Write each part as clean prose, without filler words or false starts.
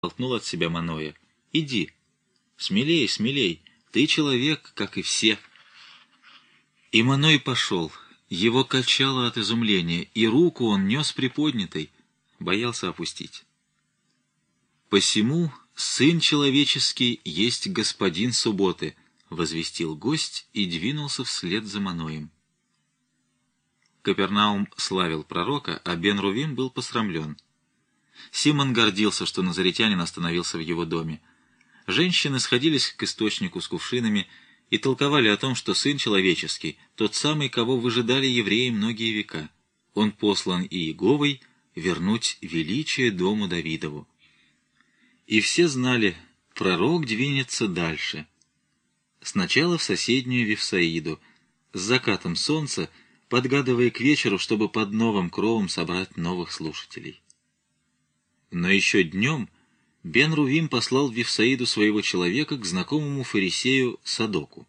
толкнул от себя Маноя. «Иди! Смелей, смелей! Ты человек, как и все!» И Маной пошел. Его качало от изумления, и руку он нес приподнятой, боялся опустить. «Посему Сын Человеческий есть Господин субботы», — возвестил гость и двинулся вслед за Маноем. Капернаум славил пророка, а Бен-Рувим был посрамлен. Симон гордился, что назаретянин остановился в его доме. Женщины сходились к источнику с кувшинами и толковали о том, что Сын Человеческий, тот самый, кого выжидали евреи многие века. Он послан Иеговой вернуть величие дому Давидову. И все знали, пророк двинется дальше. Сначала в соседнюю Вифсаиду, с закатом солнца, подгадывая к вечеру, чтобы под новым кровом собрать новых слушателей. Но еще днем Бен-Рувим послал в Вифсаиду своего человека к знакомому фарисею Садоку.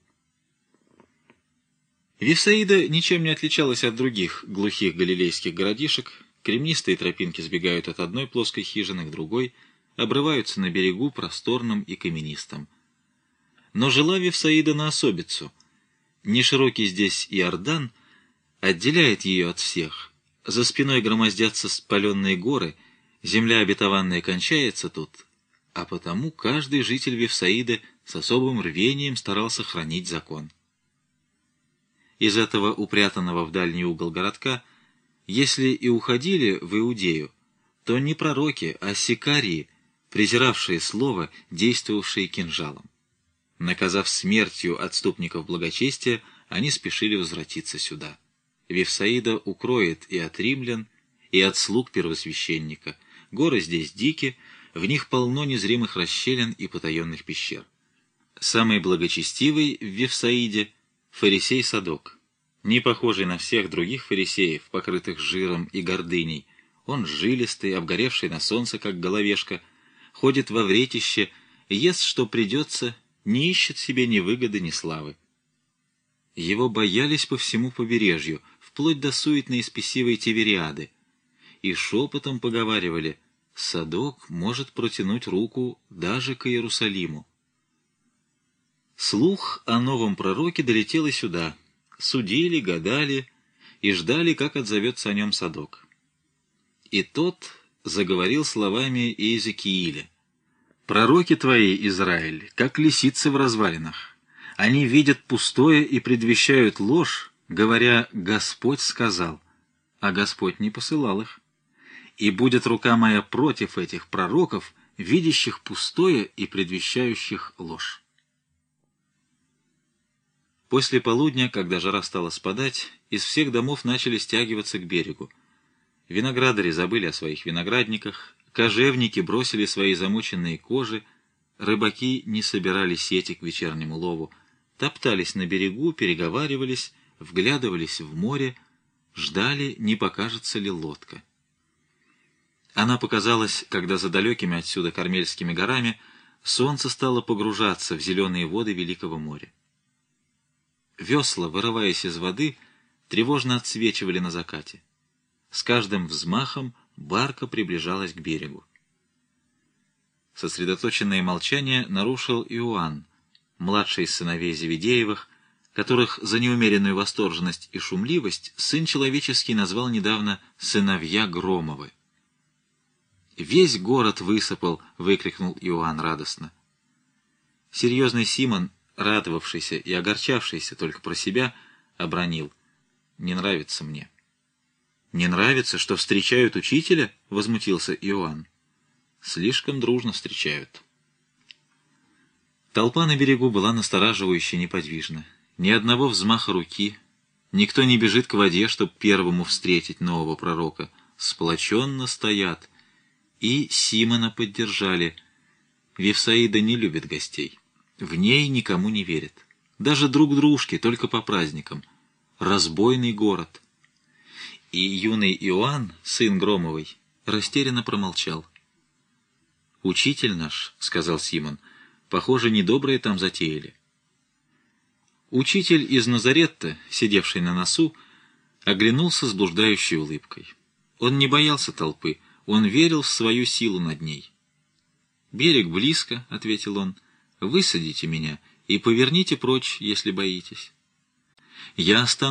Вифсаида ничем не отличалась от других глухих галилейских городишек. Кремнистые тропинки сбегают от одной плоской хижины к другой, обрываются на берегу просторном и каменистом. Но жила Вифсаида на особицу. Неширокий здесь Иордан отделяет ее от всех. За спиной громоздятся спаленные горы, земля обетованная кончается тут, а потому каждый житель Вифсаиды с особым рвением старался хранить закон. Из этого упрятанного в дальний угол городка, если и уходили в Иудею, то не пророки, а сикарии, презиравшие слово, действовавшие кинжалом. Наказав смертью отступников благочестия, они спешили возвратиться сюда. Вифсаида укроет и от римлян, и от слуг первосвященника. Горы здесь дики, в них полно незримых расщелин и потаенных пещер. Самый благочестивый в Вифсаиде — фарисей Садок. Не похожий на всех других фарисеев, покрытых жиром и гордыней, он жилистый, обгоревший на солнце, как головешка, ходит во вретище, ест, что придется, не ищет себе ни выгоды, ни славы. Его боялись по всему побережью, вплоть до суетной и спесивой Тивериады, и шепотом поговаривали: Садок может протянуть руку даже к Иерусалиму. Слух о новом пророке долетел и сюда. Судили, гадали и ждали, как отзовется о нем Садок. И тот заговорил словами Иезекииля: «Пророки твои, Израиль, как лисицы в развалинах. Они видят пустое и предвещают ложь, говоря: Господь сказал, а Господь не посылал их. И будет рука моя против этих пророков, видящих пустое и предвещающих ложь». После полудня, когда жара стала спадать, из всех домов начали стягиваться к берегу. Виноградари забыли о своих виноградниках, кожевники бросили свои замоченные кожи, рыбаки не собирали сети к вечернему лову, топтались на берегу, переговаривались, вглядывались в море, ждали, не покажется ли лодка. Она показалась, когда за далекими отсюда Кармельскими горами солнце стало погружаться в зеленые воды Великого моря. Весла, вырываясь из воды, тревожно отсвечивали на закате. С каждым взмахом барка приближалась к берегу. Сосредоточенное молчание нарушил Иоанн, младший из сыновей Зеведеевых, которых за неумеренную восторженность и шумливость Сын Человеческий назвал недавно «сыновья Громовы». «Весь город высыпал!» — выкрикнул Иоанн радостно. Серьезный Симон, радовавшийся и огорчавшийся только про себя, обронил: «Не нравится мне». «Не нравится, что встречают учителя?» — возмутился Иоанн. «Слишком дружно встречают». Толпа на берегу была настораживающе неподвижна. Ни одного взмаха руки, никто не бежит к воде, чтобы первому встретить нового пророка. Сплоченно стоят. И Симона поддержали. Вифсаида не любит гостей. В ней никому не верит. Даже друг дружке, только по праздникам. Разбойный город. И юный Иоанн, сын Громовой, растерянно промолчал. «Учитель наш, — сказал Симон, — похоже, недобрые там затеяли». Учитель из Назаретта, сидевший на носу, оглянулся с блуждающей улыбкой. Он не боялся толпы, он верил в свою силу над ней. «Берег близко», — ответил он. «Высадите меня и поверните прочь, если боитесь». «Я останусь